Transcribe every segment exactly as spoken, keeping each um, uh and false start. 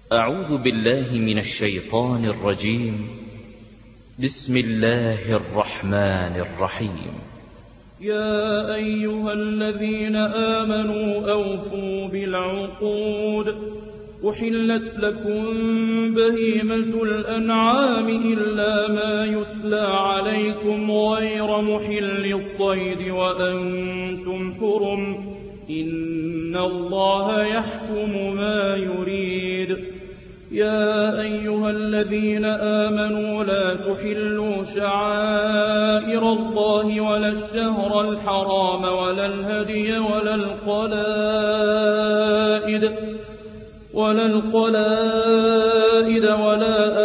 أعوذ بالله من الشيطان الرجيم. بسم الله الرحمن الرحيم. يا أيها الذين آمنوا أوفوا بالعقود. أحلت لكم بهيمة الأنعام إلا ما يتلى عليكم غير محل الصيد وأنتم حرم. إن الله يحكم ما يريد. يا أيها الذين آمنوا لا تحلوا شعائر الله ولا الشهر الحرام ولا الهدي ولا القلائد ولا القلائد ولا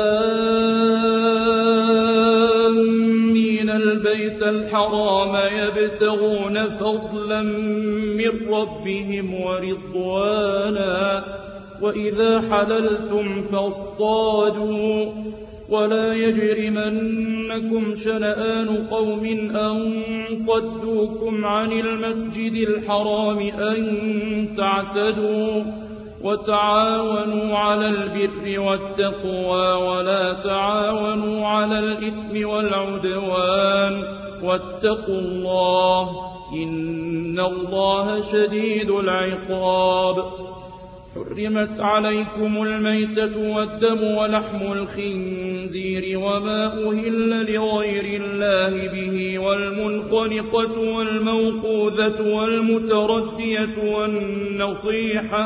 آمين البيت الحرام يبتغون فضلا من ربهم ورضوانا. وإذا حللتم فاصطادوا ولا يجرمنكم شنآن قوم أن صدوكم عن المسجد الحرام أن تعتدوا. وتعاونوا على البر والتقوى ولا تعاونوا على الإثم والعدوان واتقوا الله إن الله شديد العقاب. حرمت عليكم الميتة والدم ولحم الخنزير وما أهل لغير الله به والمنخنقة والموقوذة والمتردية والنطيحة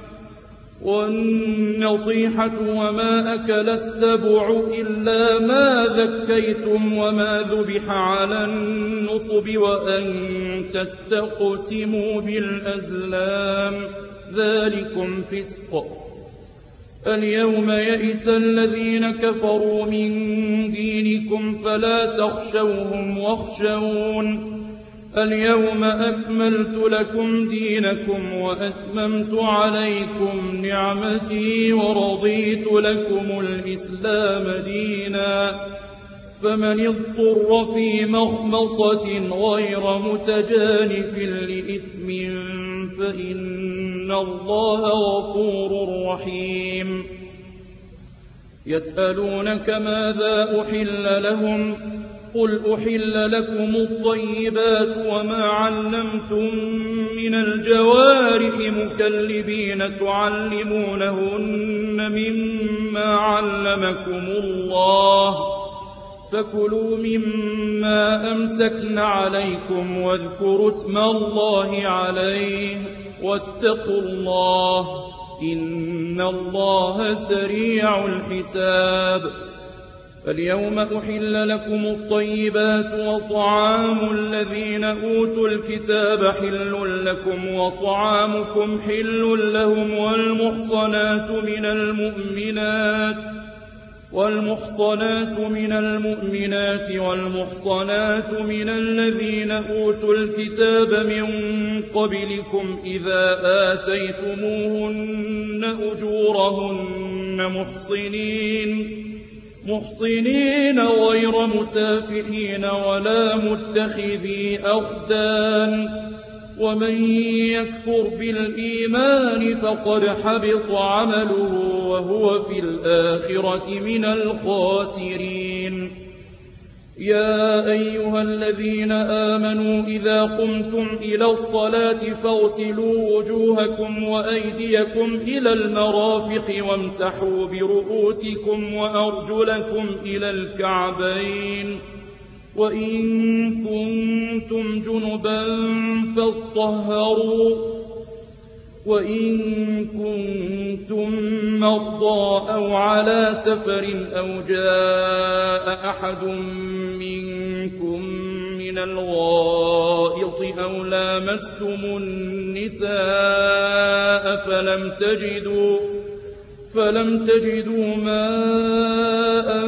والنطيحة وما أكل السبع إلا ما ذكيتم وما ذبح على النصب وأن تستقسموا بالأزلام ذلكم فسق. اليوم يئس الذين كفروا من دينكم فلا تخشوهم واخشون. اليوم أكملت لكم دينكم وأتممت عليكم نعمتي ورضيت لكم الإسلام دينا. فمن اضطر في مخمصة غير متجانف لإثم فإن الله غفور رحيم. يسألونك ماذا أحل لهم قل أحل لكم الطيبات وما علمتم من الجوارح مكلبين تعلمونهن مما علمكم الله فكلوا مما أمسكن عليكم واذكروا اسم الله عليه واتقوا الله إن الله سريع الحساب. اليوم أحل لكم الطيبات وطعام الذين أوتوا الكتاب حل لكم وطعامكم حل لهم والمحصنات من المؤمنات والمحصنات من المؤمنات والمحصنات من الذين أوتوا الكتاب من قبلكم إذا آتيتموهن أجورهن محصنين محصنين غير مسافحين ولا متخذي أخدان. ومن يكفر بالإيمان فقد حبط عمله وهو في الآخرة من الخاسرين. يا أيها الذين آمنوا إذا قمتم إلى الصلاة فاغسلوا وجوهكم وأيديكم إلى المرافق وامسحوا برؤوسكم وأرجلكم إلى الكعبين وإن كنتم جنبا فاطهروا وإن كنتم مرضى أو على سفر أو جاء أحد منكم من الغائط أو لامستم النساء فلم تجدوا فلم تجدوا ماء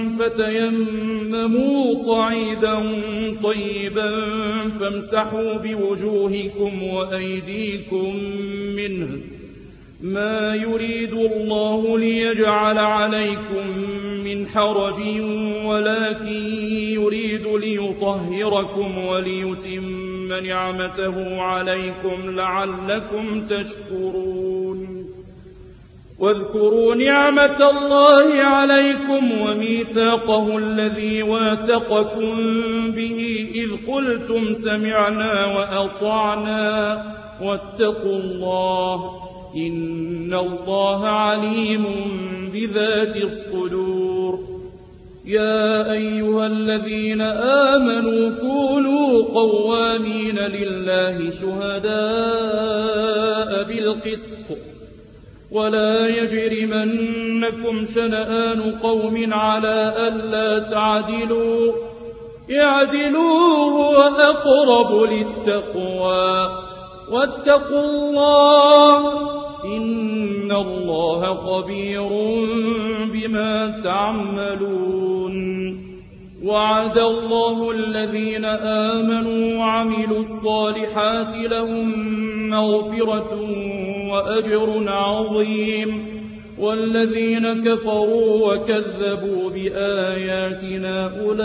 فتيمموا صعيدا طيبا فامسحوا بوجوهكم وأيديكم منه ما يريد الله ليجعل عليكم من حرج ولكن يريد ليطهركم وليتم نعمته عليكم لعلكم تشكرون. واذكروا نعمة الله عليكم وميثاقه الذي واثقكم به إذ قلتم سمعنا وأطعنا واتقوا الله إن الله عليم بذات الصدور. يا أيها الذين آمنوا كونوا قوامين لله شهداء بالقسط ولا يجرمنكم شنآن قوم على ألا تعدلوا اعدلوا هو أقرب للتقوى واتقوا الله إن الله خبير بما تعملون. وعد الله الذين آمنوا وعملوا الصالحات لهم مغفرة وأجر عظيم والذين كفروا وكذبوا بآياتنا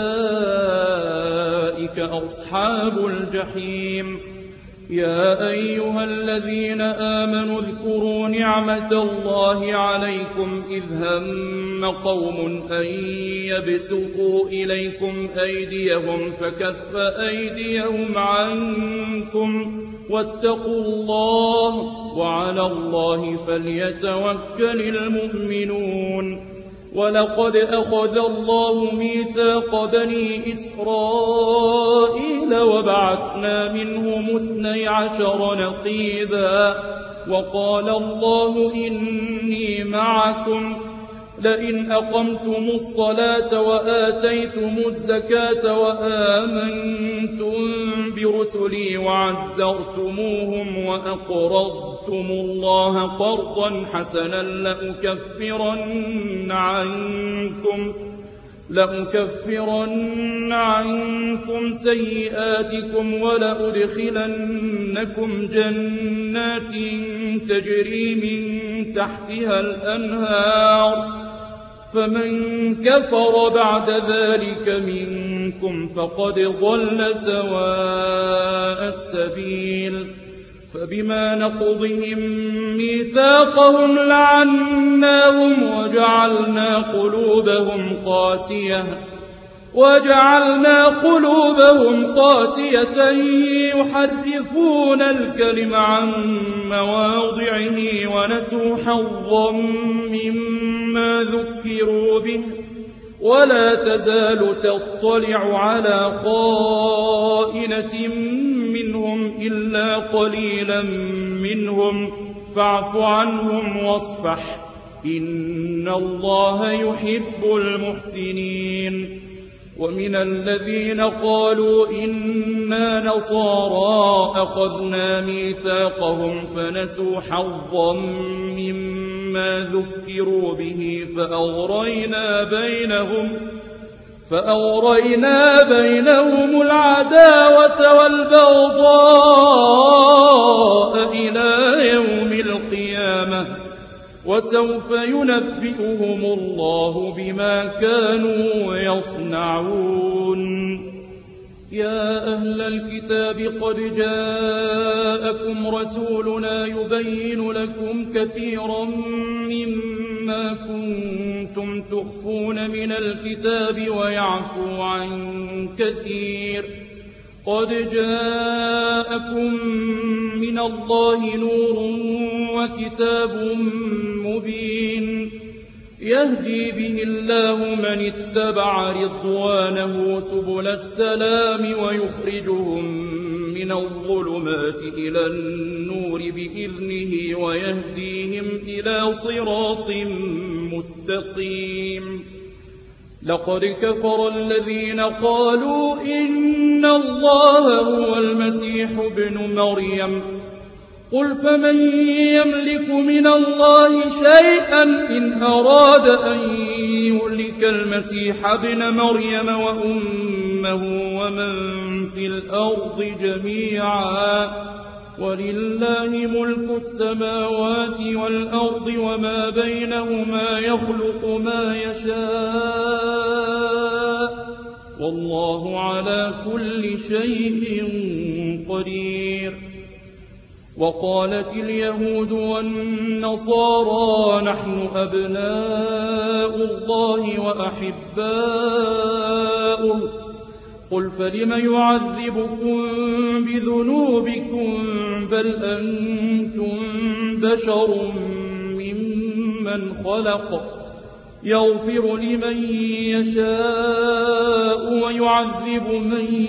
أولئك أصحاب الجحيم. يا أيها الذين آمنوا اذكروا نعمة الله عليكم إذ هم قوم أن يبسطوا إليكم أيديهم فكف أيديهم عنكم واتقوا الله وعلى الله فليتوكل المؤمنون. ولقد أخذ الله ميثاق بني إسرائيل وبعثنا منهم اثني عشر نقيبا وقال الله إني معكم لئن أقمتم الصلاة وآتيتم الزكاة وآمنتم برسلي وعزرتموهم وأقرضتم الله قرضا حسنا لأكفرن عنكم لأكفرن عنكم سيئاتكم ولأدخلنكم جنات تجري من تحتها الأنهار فمن كفر بعد ذلك منكم فقد ضل سواء السبيل. فبما نقضهم ميثاقهم لعناهم وجعلنا قلوبهم قاسية وجعلنا قلوبهم قاسية يحرفون الكلم عن مواضعه ونسوا حظا مما ذكروا به ولا تزال تطلع على خائنة منهم إلا قليلا منهم فاعف عنهم واصفح إن الله يحب المحسنين. ومن الذين قالوا إنا نصارى أخذنا ميثاقهم فنسوا حظا مما ذكروا به فأغرينا بينهم فأغرينا بينهم العداوة والبغضاء إلى يوم القيامة وسوف ينبئهم الله بما كانوا يصنعون. يا أهل الكتاب قد جاءكم رسولنا يبين لكم كثيرا مما كنتم تخفون من الكتاب ويعفو عن كثير. قد جاءكم من الله نور وكتاب مبين يهدي به الله من اتبع رضوانه سبل السلام ويخرجهم من الظلمات إلى النور بإذنه ويهديهم إلى صراط مستقيم. لقد كفر الذين قالوا إن الله هو المسيح ابن مريم قل فمن يملك من الله شيئا إن أراد أن يهلك المسيح ابن مريم وأمه ومن في الأرض جميعا ولله ملك السماوات والأرض وما بينهما يخلق ما يشاء والله على كل شيء قدير. وقالت اليهود والنصارى نحن أبناء الله وأحباؤه قل فلم يعذبكم بذنوبكم بل أنتم بشر ممن خلق يغفر لمن يشاء ويعذب من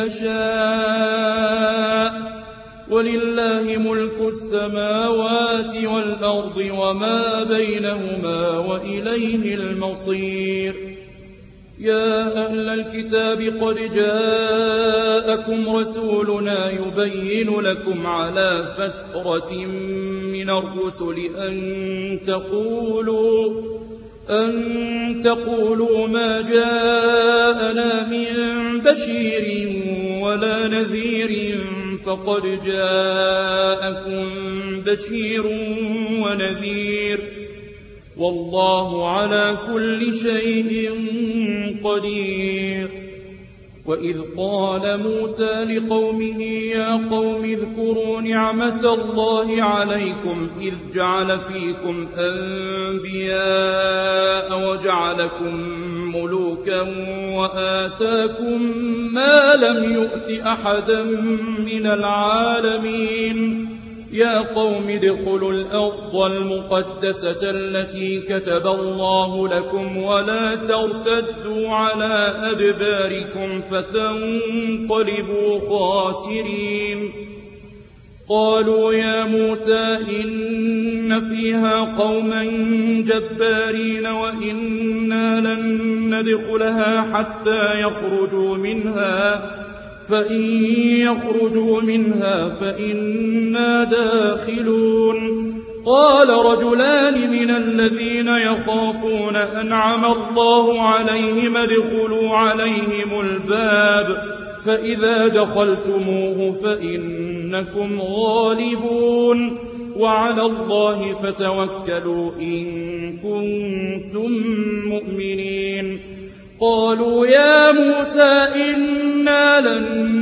يشاء ولله ملك السماوات والأرض وما بينهما وإليه المصير. يا أهل الكتاب قد جاءكم رسولنا يبين لكم على فترة من الرسل أن تقولوا أن تقولوا ما جاءنا من بشير ولا نذير فقد جاءكم بشير ونذير والله على كل شيء قدير. وإذ قال موسى لقومه يا قوم اذكروا نعمة الله عليكم إذ جعل فيكم أنبياء وجعلكم ملوكا وآتاكم ما لم يؤت أحدا من العالمين. يا قوم ادخلوا الأرض المقدسة التي كتب الله لكم ولا ترتدوا على أدباركم فتنقلبوا خاسرين. قالوا يا موسى إن فيها قوما جبارين وإنا لن ندخلها حتى يخرجوا منها فإن يخرجوا منها فإنا داخلون. قال رجلان من الذين يخافون أنعم الله عليهم ادخلوا عليهم الباب فإذا دخلتموه فإنكم غالبون وعلى الله فتوكلوا إن كنتم مؤمنين. قالوا يا موسى إنا لن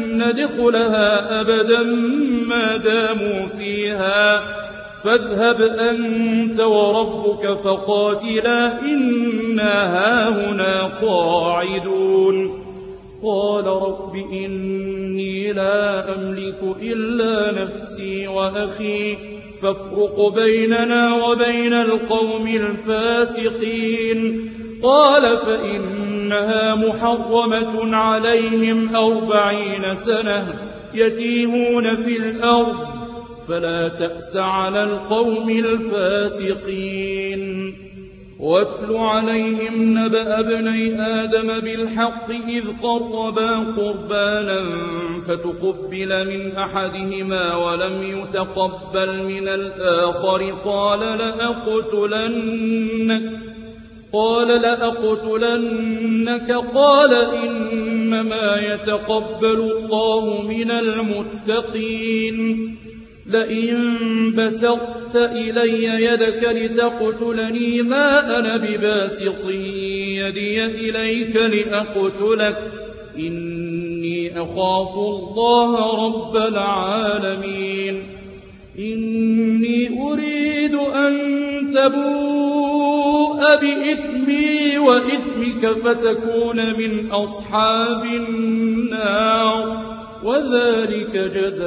ندخلها أبدا ما داموا فيها فاذهب أنت وربك فقاتلا إنا هاهنا قاعدون. قال رب إني لا أملك إلا نفسي وأخي فافرق بيننا وبين القوم الفاسقين. قال فإنها محرمة عليهم أربعين سنة يتيهون في الأرض فلا تأس على القوم الفاسقين. واتل عليهم نبأ ابني آدم بالحق إذ قربا قربانا فتقبل من أحدهما ولم يتقبل من الآخر قال لأقتلنك قال لأقتلنك قال إنما يتقبل الله من المتقين. لئن بسطت إلي يدك لتقتلني ما أنا بباسط يدي إليك لأقتلك إني أخاف الله رب العالمين. إني أريد أن تبوء بإثمي وإثمك فتكون من أصحاب النار وذلك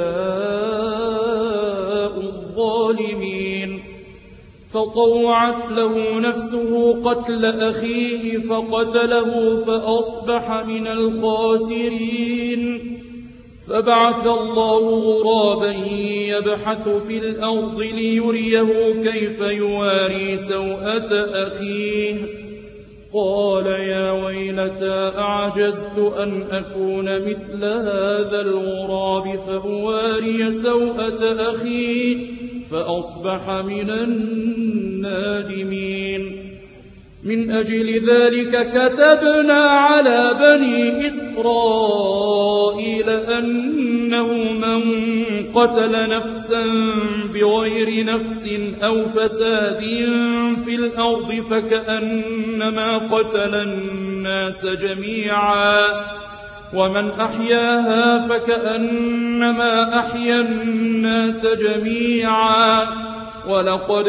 جزاء الظالمين. فطوعت له نفسه قتل أخيه فقتله فأصبح من الخاسرين. فبعث الله غرابا يبحث في الأرض ليريه كيف يواري سوءة أخيه. قال يا ويلتى أعجزت أن أكون مثل هذا الغراب فأواري سوءة أخي فأصبح من النادمين. من أجل ذلك كتبنا على بني إسرائيل أنه من قتل نفسا بغير نفس أو فساد في الأرض فكأنما قتل الناس جميعا ومن أحياها فكأنما أحيا الناس جميعا ولقد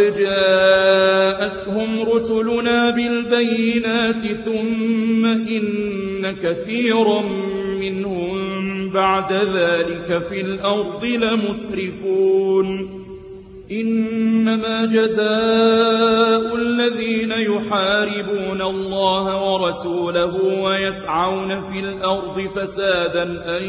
جاءتهم رسلنا بالبينات ثم إن كثيرا منهم بعد ذلك في الأرض لمسرفون إنما جزاء الذين يحاربون الله ورسوله ويسعون في الأرض فسادا أن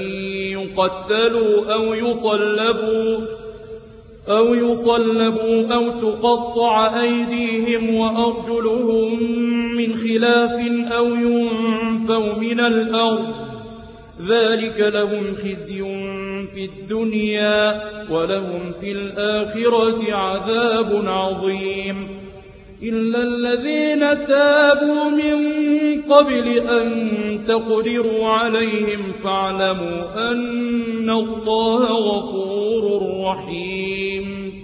يقتلوا أو يصلبوا أو يصلبوا أو تقطع أيديهم وأرجلهم من خلاف أو ينفوا من الأرض ذلك لهم خزي في الدنيا ولهم في الآخرة عذاب عظيم إلا الذين تابوا من قبل أن تقدروا عليهم فاعلموا أن الله غفور رحيم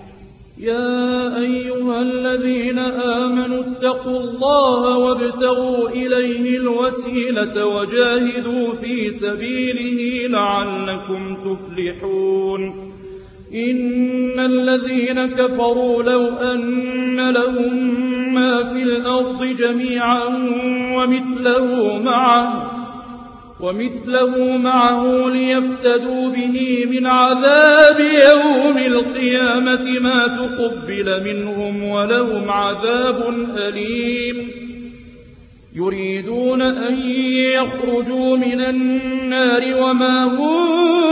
يا أيها الذين آمنوا اتقوا الله وابتغوا إليه الوسيلة وجاهدوا في سبيله لعلكم تفلحون إن الذين كفروا لو أن لهم ما في الأرض جميعا ومثله معه ومثله معه ليفتدوا به من عذاب يوم القيامة ما تقبل منهم ولهم عذاب أليم يريدون أن يخرجوا من النار وما هم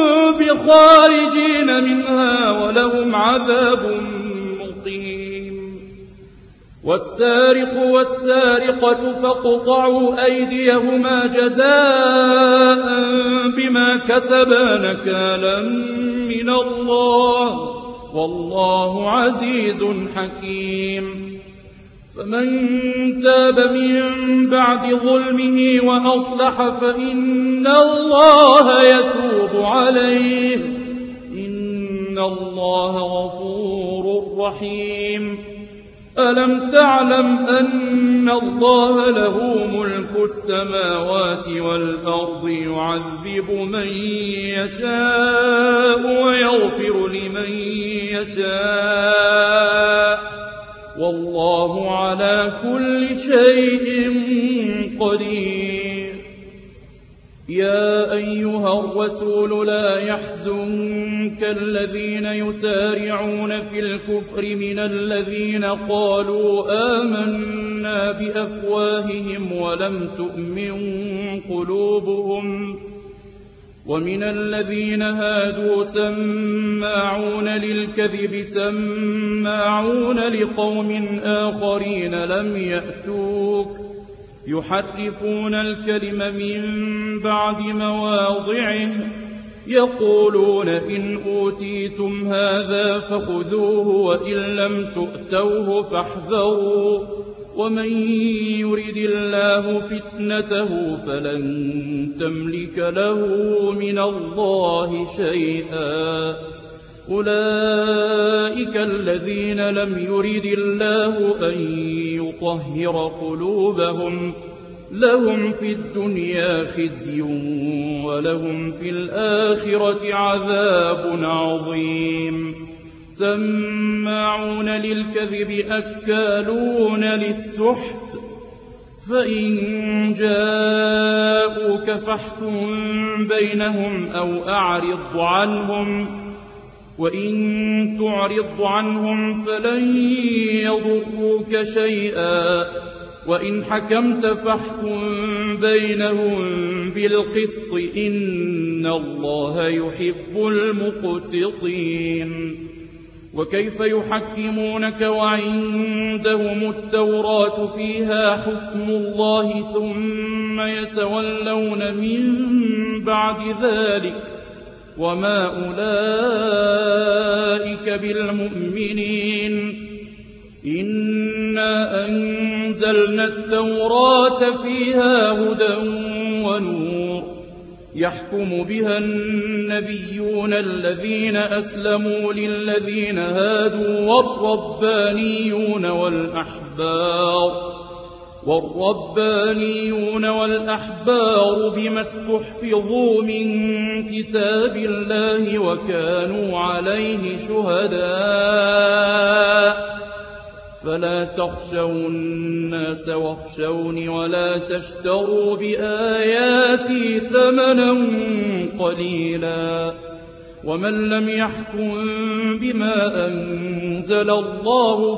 بخارجين منها ولهم عذاب مقيم والسارق والسارقة فاقطعوا أيديهما جزاء بما كسبا نكالا من الله والله عزيز حكيم فمن تاب من بعد ظلمه وأصلح فإن الله يتوب عليه إن الله غفور رحيم ألم تعلم أن الله له ملك السماوات والأرض يعذب من يشاء ويغفر لمن يشاء والله على كل شيء قدير يا أيها الرسول لا يحزنك الذين يسارعون في الكفر من الذين قالوا آمنا بأفواههم ولم تؤمن قلوبهم ومن الذين هادوا سماعون للكذب سماعون لقوم آخرين لم يأتوك يحرفون الكلم من بعد مواضعه يقولون إن أوتيتم هذا فخذوه وإن لم تؤتوه فاحذروا ومن يرد الله فتنته فلن تملك له من الله شيئا أولئك الذين لم يرد الله أن يطهر قلوبهم لهم في الدنيا خزي ولهم في الآخرة عذاب عظيم سماعون للكذب أكالون للسحت فإن جاءوك فاحكم بينهم أو أعرض عنهم وإن تعرض عنهم فلن يضروك شيئا وإن حكمت فاحكم بينهم بالقسط إن الله يحب المقسطين وكيف يحكمونك وعندهم التوراة فيها حكم الله ثم يتولون من بعد ذلك وما أولئك بالمؤمنين إنا أنزلنا التوراة فيها هدى ونور يحكم بها النبيون الذين أسلموا للذين هادوا والربانيون والأحبار والربانيون والأحبار بما استحفظوا من كتاب الله وكانوا عليه شهداء فلا تخشوا الناس واخشوني ولا تشتروا بآياتي ثمنا قليلا ومن لم يحكم بما أنزل الله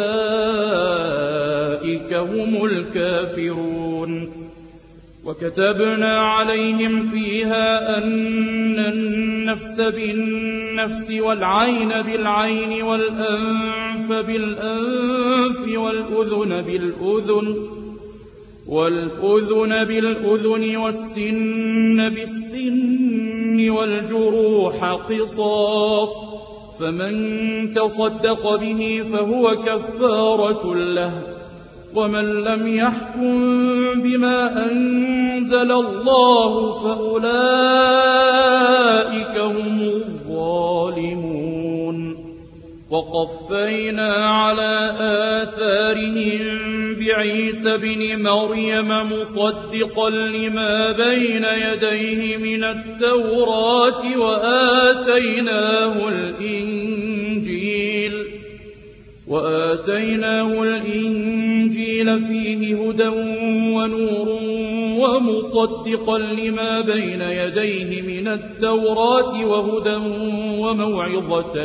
فأولئك هم الكافرون وكتبنا عليهم فيها أن النفس بالنفس والعين بالعين والأنف بالأنف والأذن بالأذن والأذن بالأذن والسن بالسن والجروح قصاص فمن تصدق به فهو كفارة له ومن لم يحكم بما أنزل الله فأولئك هم الظالمون وقفينا على آثارهم بعيسى بن مريم مصدقا لما بين يديه من التوراة وآتيناه الإنجيل وآتيناه الإنجيل فيه هدى ونور ومصدقا لما بين يديه من التوراة وهدى وموعظة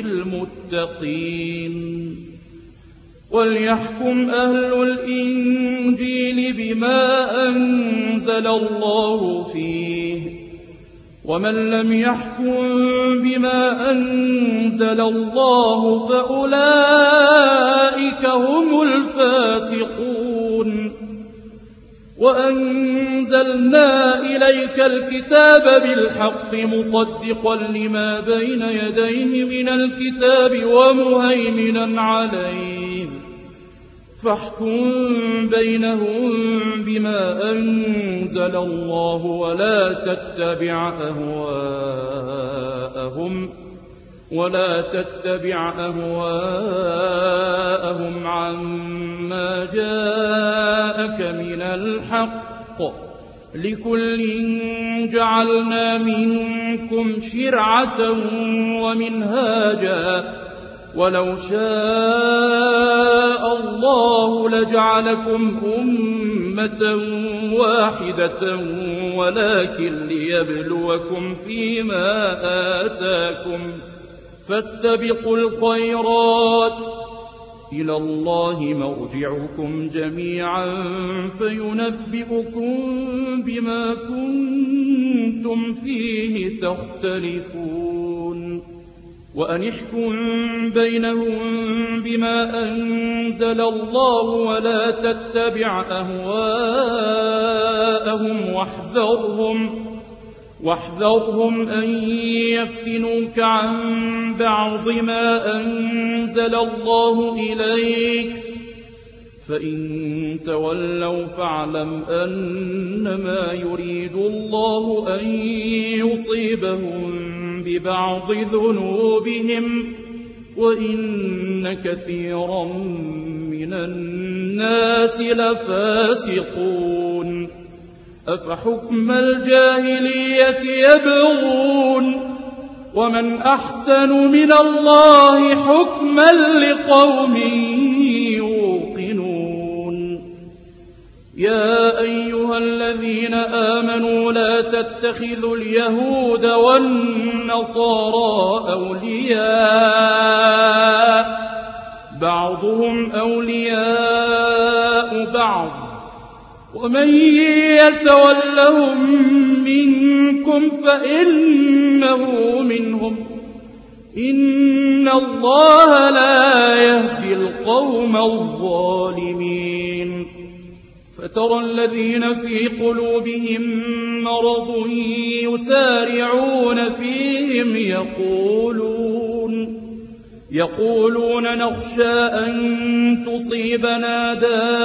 للمتقين وليحكم أهل الإنجيل بما أنزل الله فيه ومن لم يحكم بما أنزل الله فأولئك هم الفاسقون وأنزلنا إليك الكتاب بالحق مصدقا لما بين يديه من الكتاب ومهيمنا عليه فاحكم بينهم بما أنزل الله ولا تتبع أهواءهم ولا تتبع أهواءهم عما جاءك من الحق لكل جعلنا منكم شرعة ومنهاجا ولو شاء الله لجعلكم أمة واحدة ولكن ليبلوكم فيما آتاكم فاستبقوا الخيرات إلى الله مرجعكم جميعا فينبئكم بما كنتم فيه تختلفون وأن احكم بينهم بما أنزل الله ولا تتبع أهواءهم واحذرهم واحذرهم أن يفتنوك عن بعض ما أنزل الله إليك فإن تولوا فاعلم أنما يريد الله أن يصيبهم ببعض ذنوبهم وإن كثيرا من الناس لفاسقون أفحكم الجاهلية يبغون ومن أحسن من الله حكما لقوم يوقنون يا أيها الذين آمنوا لا تتخذوا اليهود والنصارى أولياء بعضهم أولياء بعض ومن يتولهم منكم فإنه منهم إن الله لا يهدي القوم الظالمين فترى الذين في قلوبهم مرض يسارعون فيهم يقولون يقولون نخشى أن تصيبنا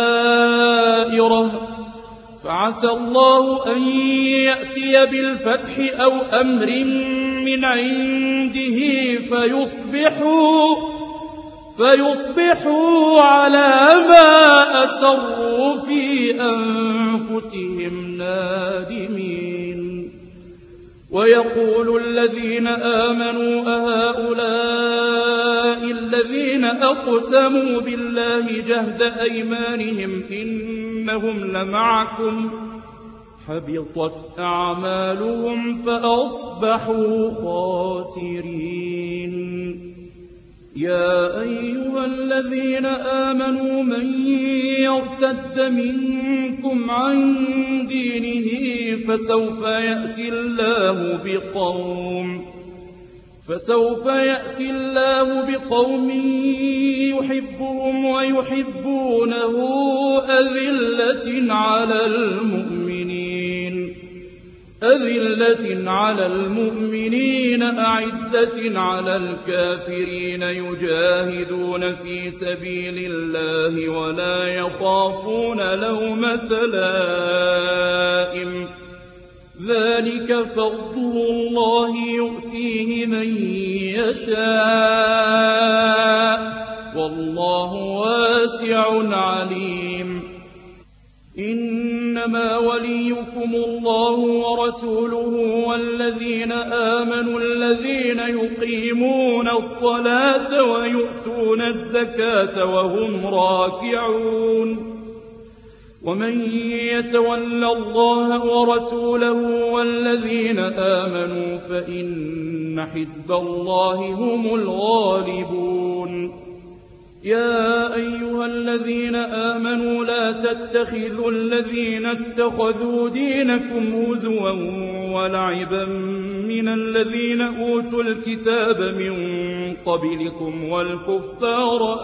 دائرة فعسى الله أن يأتي بالفتح أو أمر من عنده فيصبحوا فيصبحوا على ما أسروا في أنفسهم نادمين. ويقول الذين آمنوا أهؤلاء الذين أقسموا بالله جهد أيمانهم إنهم لمعكم حبطت أعمالهم فأصبحوا خاسرين. يا أيها الذين آمنوا من يرتد منكم عن دينه فسوف يأتي الله بقوم فسوف يأتي الله بقوم يحبهم ويحبونه أذلة على المؤمنين أذلة على المؤمنين أعزة على الكافرين يجاهدون في سبيل الله ولا يخافون لومة لائم. ذلك فضل الله يؤتيه من يشاء والله واسع عليم. إنما وليكم الله ورسوله والذين آمنوا الذين يقيمون الصلاة ويؤتون الزكاة وهم راكعون. ومن يتول الله ورسوله والذين آمنوا فإن حزب الله هم الغالبون. يا أيها الذين آمنوا لا تتخذوا الذين اتخذوا دينكم هزوا ولعبا من الذين أوتوا الكتاب من قبلكم والكفار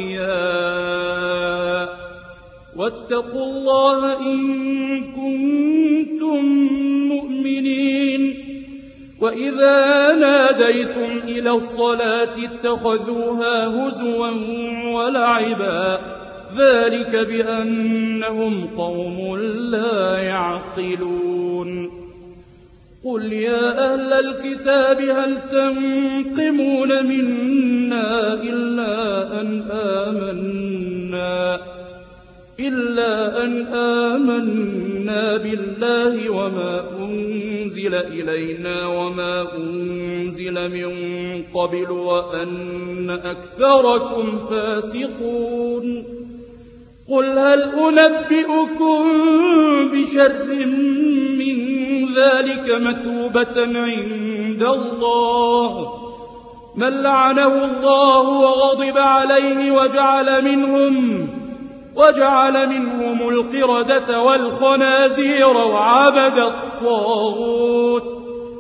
أولياء واتقوا الله إن كنتم مؤمنين. وإذا ناديتم إلى الصلاة اتخذوها هزوا ولعبا ذلك بأنهم قوم لا يعقلون. قل يا أهل الكتاب هل تنقمون منا إلا أن آمنا إلا أن آمنا بالله وما أنزل إلينا وما أنزل من قبل وأن أكثركم فاسقون. قل هل أنبئكم بشر من ذلك مثوبة عند الله من لعنه الله وغضب عليه وجعل منهم وجعل منهم القردة والخنازير وعبد الطاغوت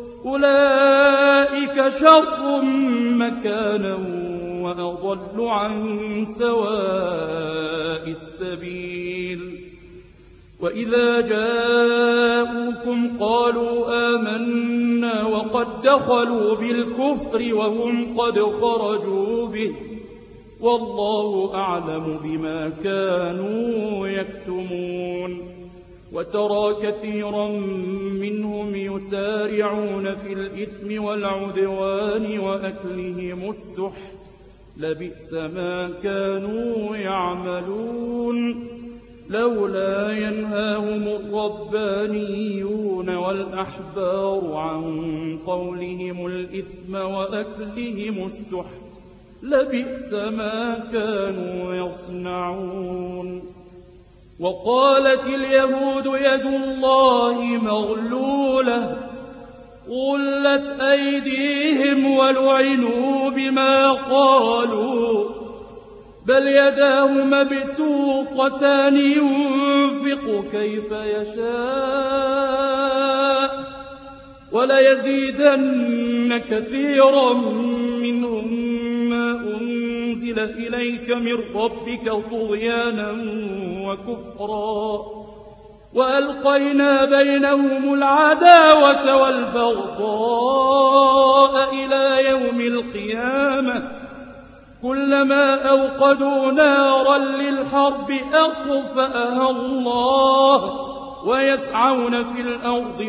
أولئك شر مكانا وأضل عن سواء السبيل. وإذا جاءوكم قالوا آمنا وقد دخلوا بالكفر وهم قد خرجوا به والله أعلم بما كانوا يكتمون. وترى كثيرا منهم يسارعون في الإثم والعدوان وأكلهم السحت لبئس ما كانوا يعملون. لولا ينهاهم الربانيون والأحبار عن قولهم الإثم وأكلهم السحت لبئس ما كانوا يصنعون. وقالت اليهود يد الله مغلولة غلت أيديهم ولعنوا بما قالوا بل يداه مبسوطتان ينفق كيف يشاء وليزيدن كثيرا منهم أنزل إليك من ربك طغيانا وكفرا وألقينا بينهم العداوة والبغضاء إلى يوم القيامة كلما أوقدوا نارا للحرب أطفأها الله ويسعون في الأرض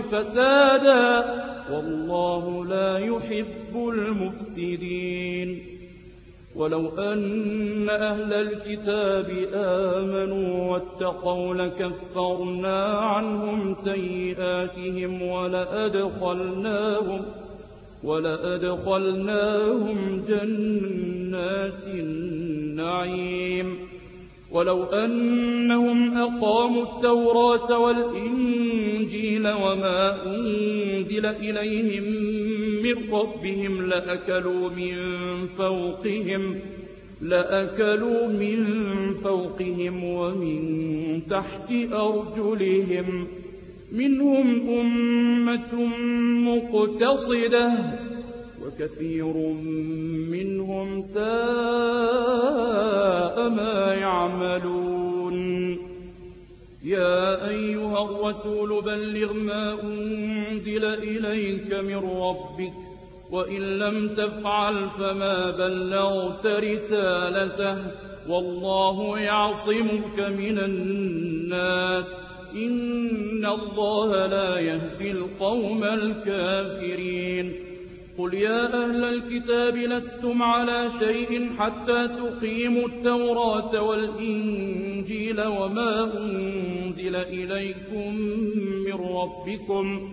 فسادا والله لا يحب المفسدين. ولو أن أهل الكتاب آمنوا واتقوا لكفرنا عنهم سيئاتهم ولأدخلناهم, ولأدخلناهم جنات النعيم. ولو أنهم أقاموا التوراة والإنجيل وما أنزل إليهم من ربهم لأكلوا من فوقهم لأكلوا من فوقهم ومن تحت أرجلهم، منهم أمة مقتصدة وكثير منهم ساء ما يعملون. يا أيها الرسول بلغ ما أنزل إليك من ربك، وإن لم تفعل فما بلغت رسالته، والله يعصمك من الناس، إن الله لا يهدي القوم الكافرين. قل يا أهل الكتاب لستم على شيء حتى تقيموا التوراة والإنجيل وما أنزل إليكم من ربكم،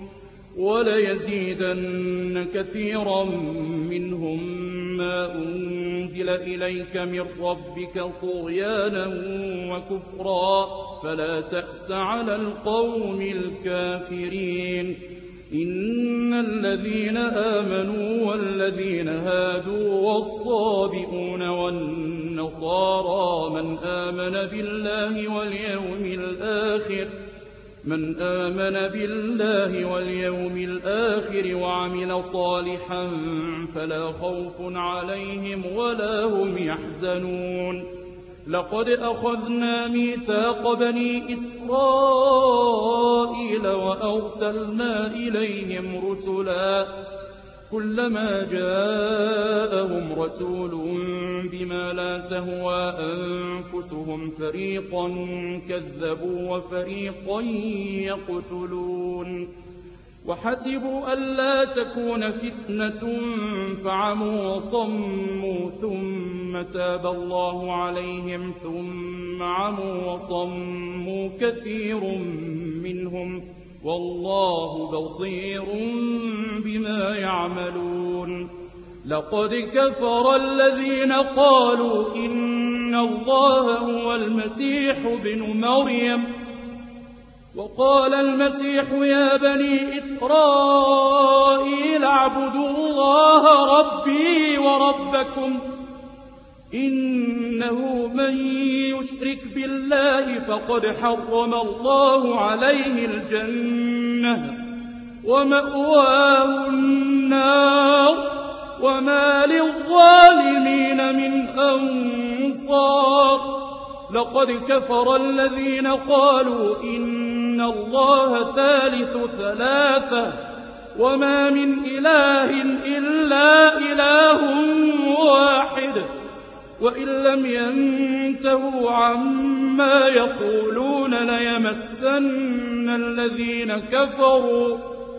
وليزيدن كثيرا منهم ما أنزل إليك من ربك طغيانا وكفرا، فلا تأس على القوم الكافرين. إن الذين آمنوا والذين هادوا والصابئون والنصارى من آمن بالله واليوم الآخر من آمن بالله واليوم الآخر وعمل صالحا فلا خوف عليهم ولا هم يحزنون. لقد أخذنا ميثاق بني إسرائيل وأرسلنا إليهم رسلا كلما جاءهم رسول بما لا تهوى أنفسهم فريقا كذبوا وفريقا يقتلون. وحسبوا ألا تكون فتنة فعموا وصموا ثم تاب الله عليهم ثم عموا وصموا كثير منهم والله بصير بما يعملون. لقد كفر الذين قالوا إن الله هو المسيح ابن مريم، وقال المسيح يا بني إسرائيل اعبدوا الله ربي وربكم إنه من يشرك بالله فقد حرم الله عليه الجنة ومأواه النار وما للظالمين من أنصار. لقد كفر الذين قالوا إن الله ثالث ثلاثة وما من إله إلا إله واحد، وإن لم ينتهوا عما يقولون ليمسن الذين كفروا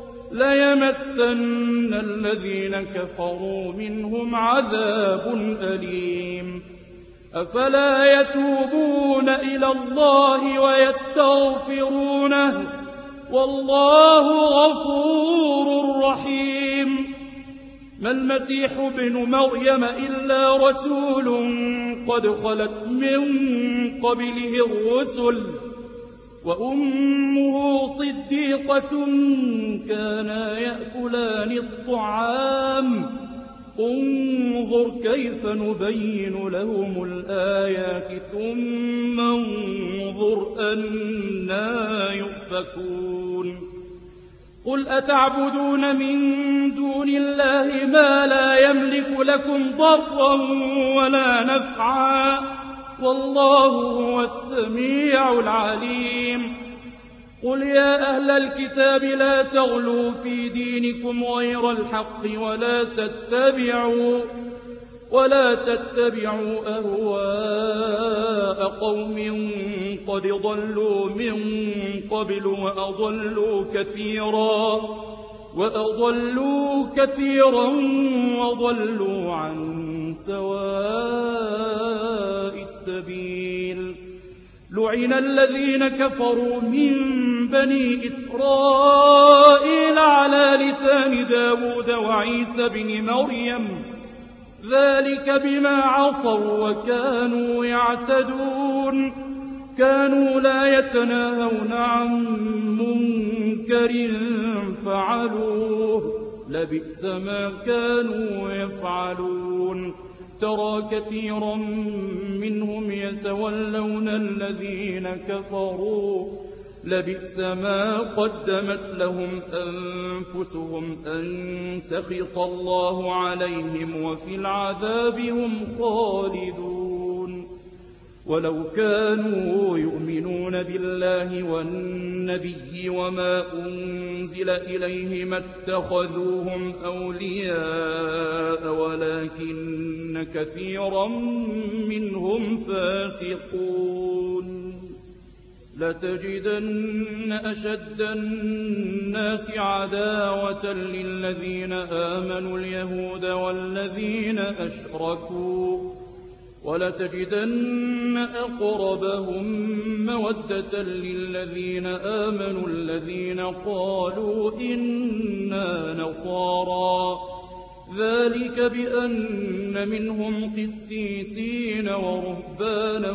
ليمسن الذين كفروا منهم عذاب أليم. أفلا يتوبون إلى الله ويستغفرونه والله غفور رحيم. ما المسيح ابن مريم إلا رسول قد خلت من قبله الرسل وأمه صديقة كانا يأكلان الطعام انظر كيف نبين لهم الآيات ثم انظر أنى يؤفكون. قل أتعبدون من دون الله ما لا يملك لكم ضرا ولا نفعا والله هو السميع العليم. قل يا أهل الكتاب لا تغلوا في دينكم غير الحق ولا تتبعوا ولا تتبعوا أهواء قوم قد ضلوا من قبل وأضلوا كثيرا وأضلوا كثيرا وضلوا عن سواء السبيل. لعن الذين كفروا من بني إسرائيل على لسان داود وعيسى بن مريم ذلك بما عصوا وكانوا يعتدون. كانوا لا يتناهون عن منكر فعلوه لبئس ما كانوا يفعلون. ترى كثيرا منهم يتولون الذين كفروا لبئس ما قدمت لهم أنفسهم أن سخط الله عليهم وفي العذاب هم خالدون. ولو كانوا يؤمنون بالله والنبي وما أنزل إليه ما اتخذوهم أولياء ولكن كثيرا منهم فاسقون. لتجدن أشد الناس عداوة للذين آمنوا اليهود والذين أشركوا ولتجدن أقربهم مودة للذين آمنوا الذين قالوا إنا نصارى ذلك بأن منهم قسيسين ورهبانا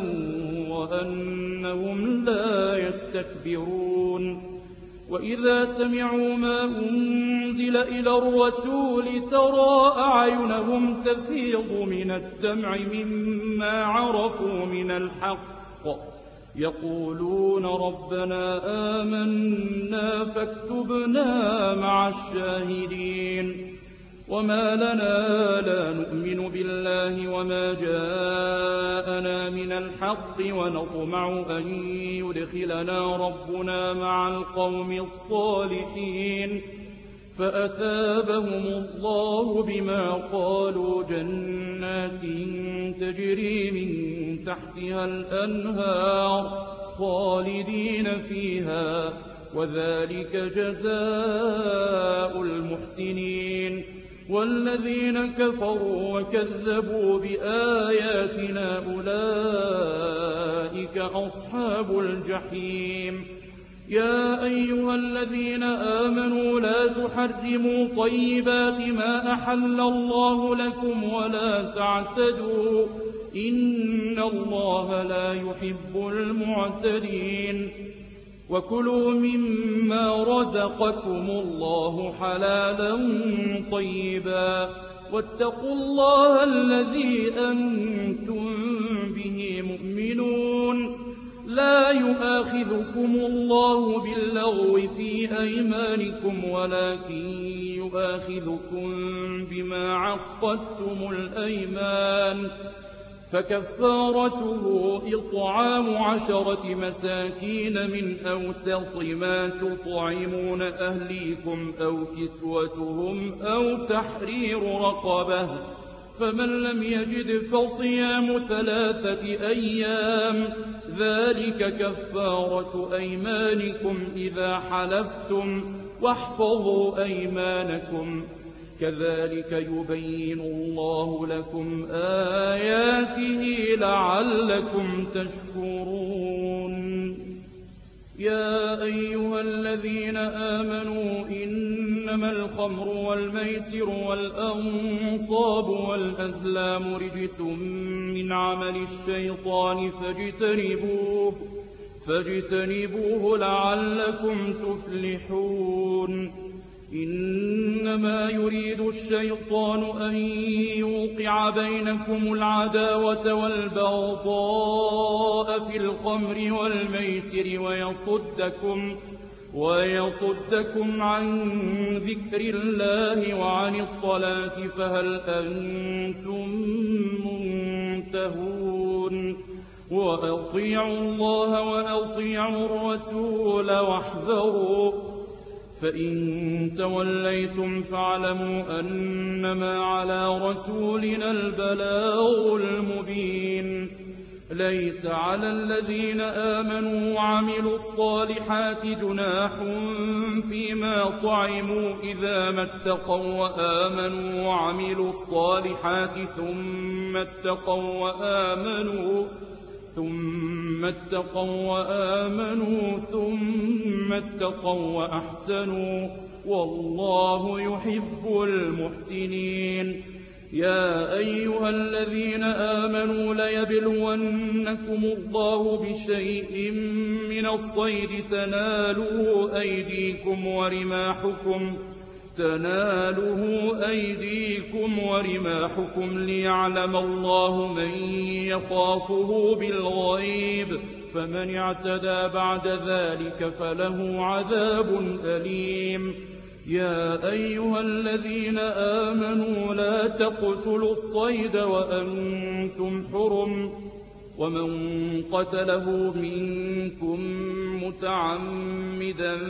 وأنهم لا يستكبرون. وإذا سمعوا ما أنزل إلى الرسول ترى أعينهم تفيض من الدمع مما عرفوا من الحق يقولون ربنا آمنا فاكتبنا مع الشاهدين. وما لنا لا نؤمن بالله وما جاءنا من الحق ونطمع أن يدخلنا ربنا مع القوم الصالحين. فأثابهم الله بما قالوا جنات تجري من تحتها الأنهار خالدين فيها وذلك جزاء المحسنين. والذين كفروا وكذبوا بآياتنا أولئك أصحاب الجحيم. يا أيها الذين آمنوا لا تحرموا طيبات ما أحل الله لكم ولا تعتدوا إن الله لا يحب المعتدين. وكلوا مما رزقكم الله حلالا طيبا واتقوا الله الذي أنتم به مؤمنون. لا يؤاخذكم الله باللغو في أيمانكم ولكن يؤاخذكم بما عقدتم الأيمان. فكفارته إطعام عشرة مساكين من أوسط ما تطعمون أهليكم أو كسوتهم أو تحرير رقبة. فمن لم يجد فصيام ثلاثة أيام ذلك كفارة أيمانكم إذا حلفتم واحفظوا أيمانكم كذلك يبين الله لكم آياته لعلكم تشكرون. يا أيها الذين آمنوا إنما الخمر والميسر والأنصاب والأزلام رجس من عمل الشيطان فاجتنبوه فاجتنبوه لعلكم تفلحون. إنما يريد الشيطان أن يوقع بينكم العداوة والبغضاء في الخمر والميسر ويصدكم ويصدكم عن ذكر الله وعن الصلاة فهل أنتم منتهون. وأطيعوا الله وأطيعوا الرسول واحذروا فإن توليتم فاعلموا أنما على رسولنا البلاغ المبين. ليس على الذين آمنوا وعملوا الصالحات جناح فيما طعموا إذا ما اتقوا وآمنوا وعملوا الصالحات ثم اتقوا وآمنوا ثم اتقوا وآمنوا ثم اتقوا وأحسنوا والله يحب المحسنين. يا أيها الذين آمنوا ليبلونكم الله بشيء من الصيد تناله أيديكم ورماحكم تناله أيديكم ورماحكم ليعلم الله من يخافه بالغيب فمن اعتدى بعد ذلك فله عذاب أليم. يا أيها الذين آمنوا لا تقتلوا الصيد وأنتم حرم ومن قتله منكم متعمدا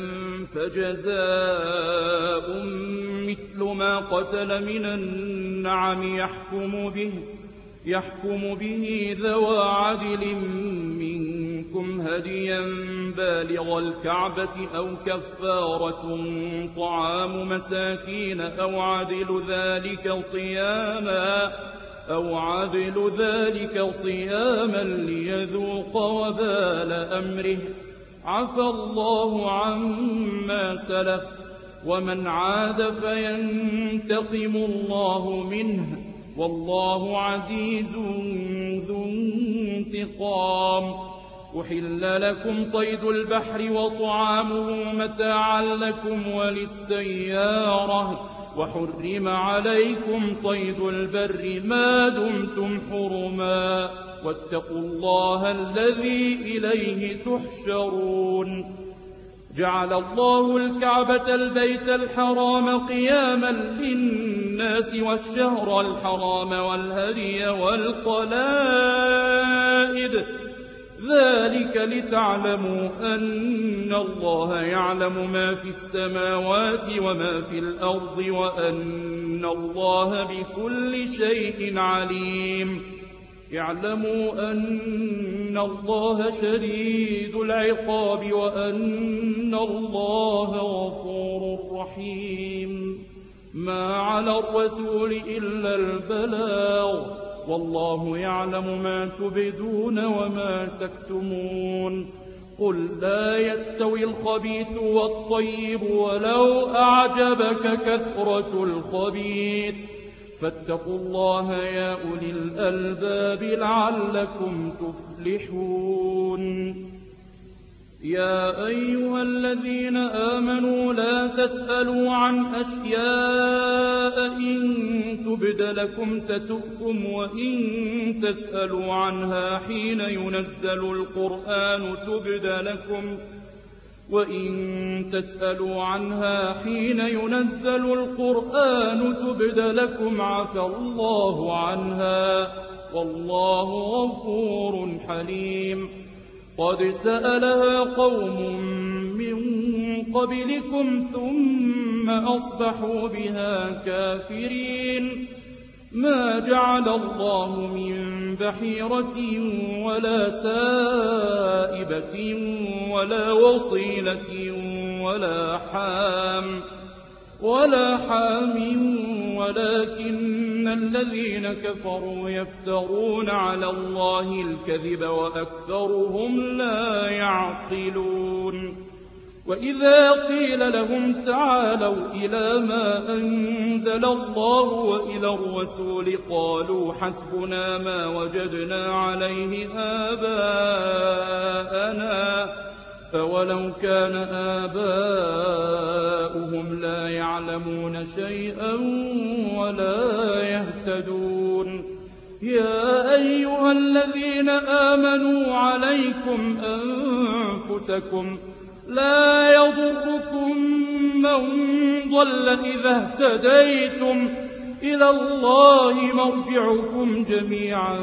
فجزاء مثل ما قتل من النعم يحكم به يحكم به ذوى عدل منكم هديا بالغ الكعبة أو كفارة طعام مساكين أو عدل ذلك صياما أو عدل ذلك صياما ليذوق وبال أمره عفى الله عما سلف ومن عاد فينتقم الله منه والله عزيز ذو انتقام. أحل لكم صيد البحر وطعامه متاعا لكم وللسيارة وحرم عليكم صيد البر ما دمتم حرما واتقوا الله الذي إليه تحشرون. جعل الله الكعبة البيت الحرام قياما للناس والشهر الحرام والهدي والقلائد ذلك لتعلموا أن الله يعلم ما في السماوات وما في الأرض وأن الله بكل شيء عليم. اعلموا أن الله شديد العقاب وأن الله غفور رحيم. ما على الرسول إلا البلاغ والله يعلم ما تبدون وما تكتمون. قل لا يستوي الخبيث والطيب ولو أعجبك كثرة الخبيث فاتقوا الله يا أولي الألباب لعلكم تفلحون. يا أيها الذين آمنوا لا تسألوا عن أشياء إن تبد لكم تسؤكم وإن تسألوا عنها حين ينزل القرآن تبد لكم وإن تسألوا عنها حين ينزل القرآن تبد لكم عفى الله عنها والله غفور حليم. قد سألها قوم من قبلكم ثم أصبحوا بها كافرين. ما جعل الله من بحيرة ولا سائبة ولا وصيلة ولا حام ولا حام ولكن الذين كفروا يفترون على الله الكذب وأكثرهم لا يعقلون. وإذا قيل لهم تعالوا إلى ما أنزل الله وإلى الرسول قالوا حسبنا ما وجدنا عليه آباءنا أولو كان آباؤهم لا يعلمون شيئا ولا يهتدون. يا أيها الذين آمنوا عليكم أنفسكم لا يضركم من ضل إذا اهتديتم إلى الله مرجعكم جميعا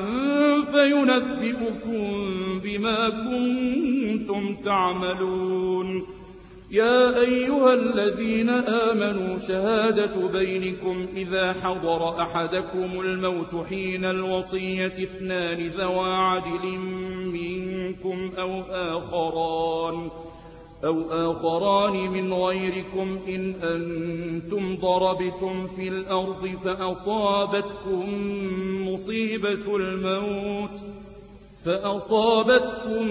فينبئكم بما كنتم تعملون. يا أيها الذين آمنوا شهادة بينكم إذا حضر أحدكم الموت حين الوصية اثنان ذوى عدل منكم أو آخران أو آخران من غيركم إن أنتم ضربتم في الأرض فأصابتكم مصيبة الموت فأصابتكم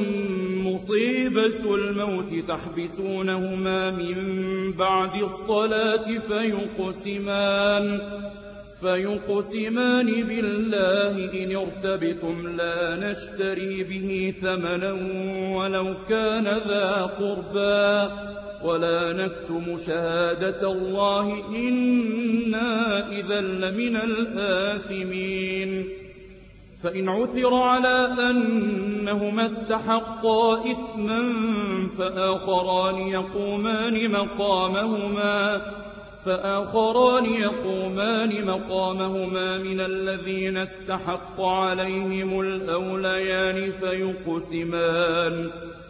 مصيبة الموت تحبسونهما من بعد الصلاة فيقسمان فيقسمان بالله إن ارتبتم لا نشتري به ثمنا ولو كان ذا قربى ولا نكتم شهادة الله إنا إذا لمن الآثمين فإن عثر على أنهما استحقا إثما فآخران يقومان مقامهما فآخران يقومان مقامهما من الذين استحق عليهم الأوليان فيقسمان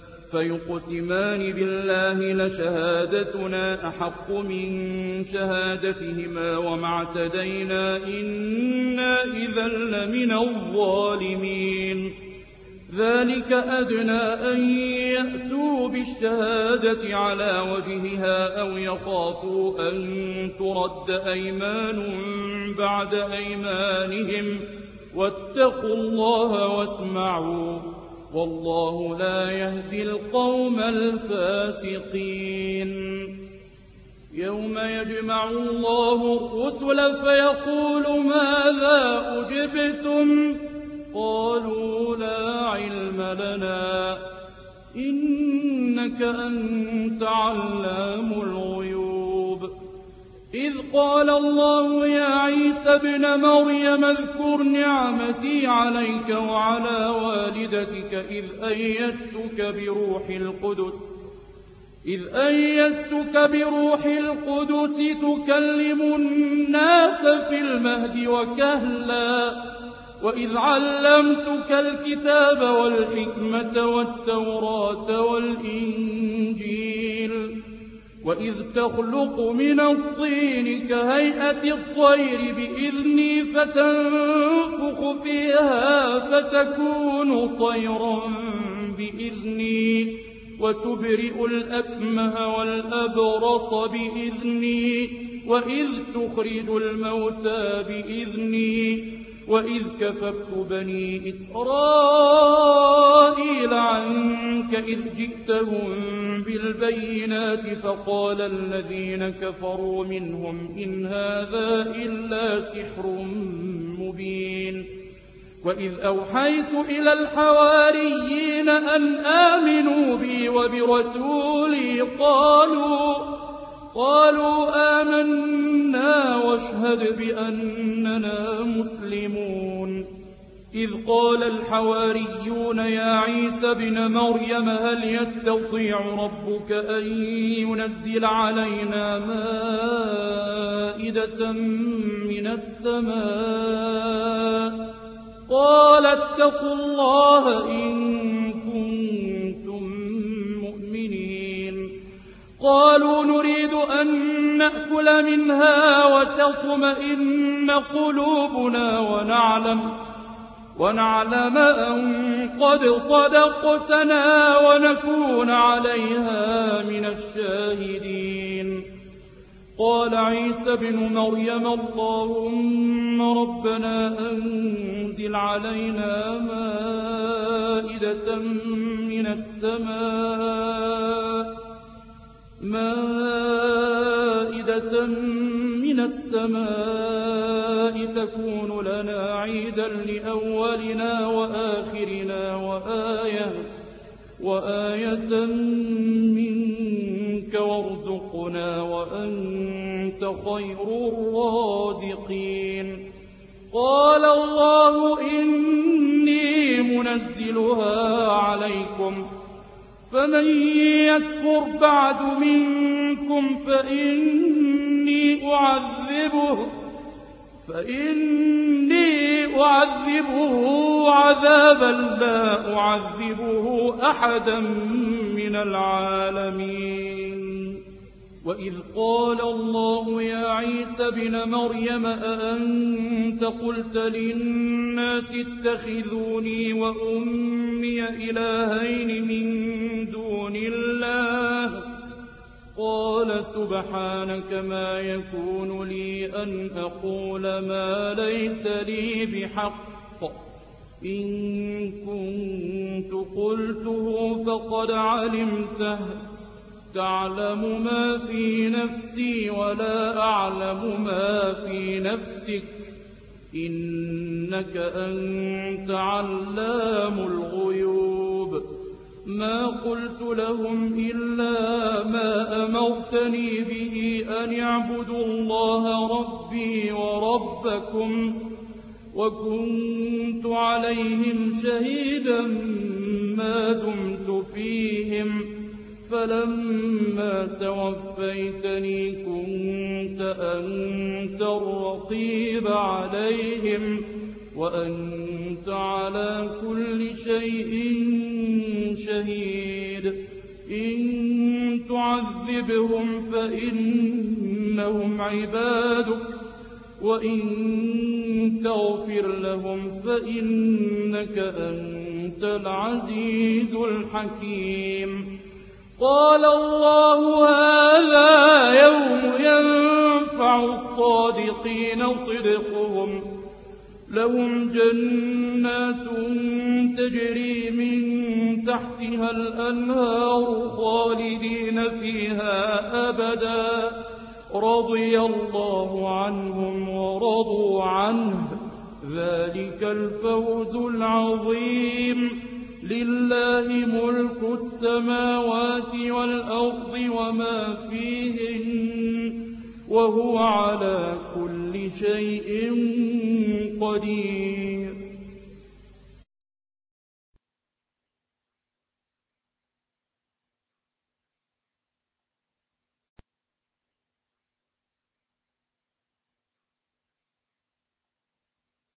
فيقسمان بالله لشهادتنا أحق من شهادتهما وما اعتدينا إنا إذا لمن الظالمين ذلك أدنى أن يأتوا بالشهادة على وجهها أو يخافوا أن ترد أيمان بعد أيمانهم واتقوا الله واسمعوا والله لا يهدي القوم الفاسقين يوم يجمع الله الرسل فيقول ماذا أجبتم قالوا لا علم لنا إنك أنت علام الغيوب إذ قال الله يا عيسى ابن مريم اذكر نعمتي عليك وعلى والدتك إذ أيدتك بروح القدس إذ أيدتك بروح القدس تكلم الناس في المهد وكهلا وإذ علمتك الكتاب والحكمة والتوراة والإنجيل وإذ تخلق من الطين كهيئة الطير بإذني فتنفخ فيها فتكون طيرا بإذني وتبرئ الأكمه والأبرص بإذني وإذ تخرج الموتى بإذني وإذ كففت بني إسرائيل عنك إذ جئتهم بالبينات فقال الذين كفروا منهم إن هذا إلا سحر مبين وإذ أوحيت إلى الحواريين أن آمنوا بي وبرسولي قالوا قالوا آمنا واشهد بأننا مسلمون إذ قال الحواريون يا عيسى ابن مريم هل يستطيع ربك أن ينزل علينا مائدة من السماء قال اتقوا الله إن كنتم مؤمنين قالوا نريد أن نأكل منها وتطمئن قلوبنا ونعلم ونعلم أن قد صدقتنا ونكون عليها من الشاهدين قال عيسى بن مريم اللهم ربنا أنزل علينا مائدة من السماء مائدة من السماء تكون لنا عيدا لأولنا وآخرنا وآية وآية منك وارزقنا وأنت خير الرازقين قال الله إني منزلها عليكم فمن يكفر بعد منكم فإني أعذبه فإني أعذبه عذابا لا أعذبه أحدا من العالمين. وإذ قال الله يا عيسى ابن مريم أأنت قلت للناس اتخذوني وأمي إلهين من دون الله قال سبحانك ما يكون لي أن أقول ما ليس لي بحق إن كنت قلته فقد علمته تعلم ما في نفسي ولا أعلم ما في نفسك إنك أنت علام الغيوب. ما قلت لهم إلا ما أمرتني به أن اعبدوا الله ربي وربكم وكنت عليهم شهيدا ما دمت فيهم فلما توفيتني كنت أنت الرقيب عليهم وأنت على كل شيء شهيد. إن تعذبهم فإنهم عبادك وإن تغفر لهم فإنك أنت العزيز الحكيم. قال الله هذا يوم ينفع الصادقين صدقهم لهم جنات تجري من تحتها الأنهار خالدين فيها أبدا رضي الله عنهم ورضوا عنه ذلك الفوز العظيم. لله ملك السماوات والأرض وما فيهن وهو على كل شيء قدير.